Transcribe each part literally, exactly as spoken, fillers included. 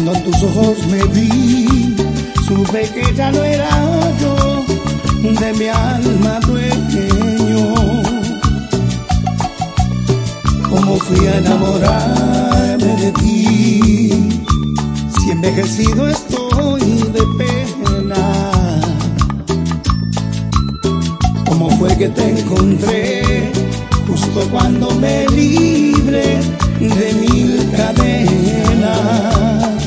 Cuando en tus ojos me vi, supe que ya no era yo, de mi alma dueño. Cómo fui a enamorarme de ti, si envejecido estoy de pena. Cómo fue que te encontré justo cuando me libré de mil cadenas.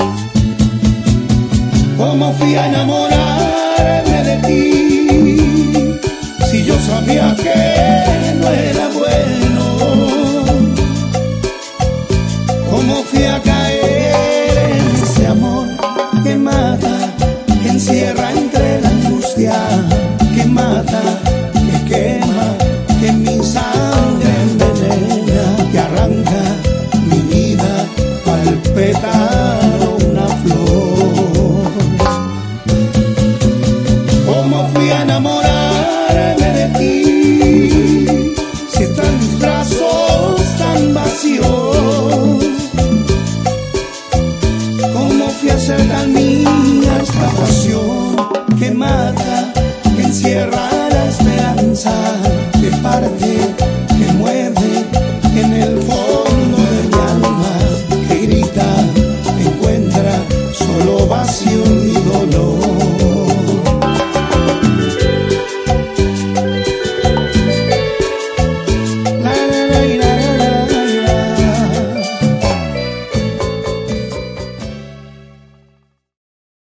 Cómo fui a enamorarme de ti, si yo sabía que no era bueno. Cómo fui a caer en ese amor que mata, que encierra entre la angustia, que mata, que quema, que mi sangre envenena, que arranca mi vida al pétalo una flor. Cómo fui a enamorarme de ti, si están mis brazos tan vacíos. Cómo fui a hacer tan mía esta pasión que mata, que encierra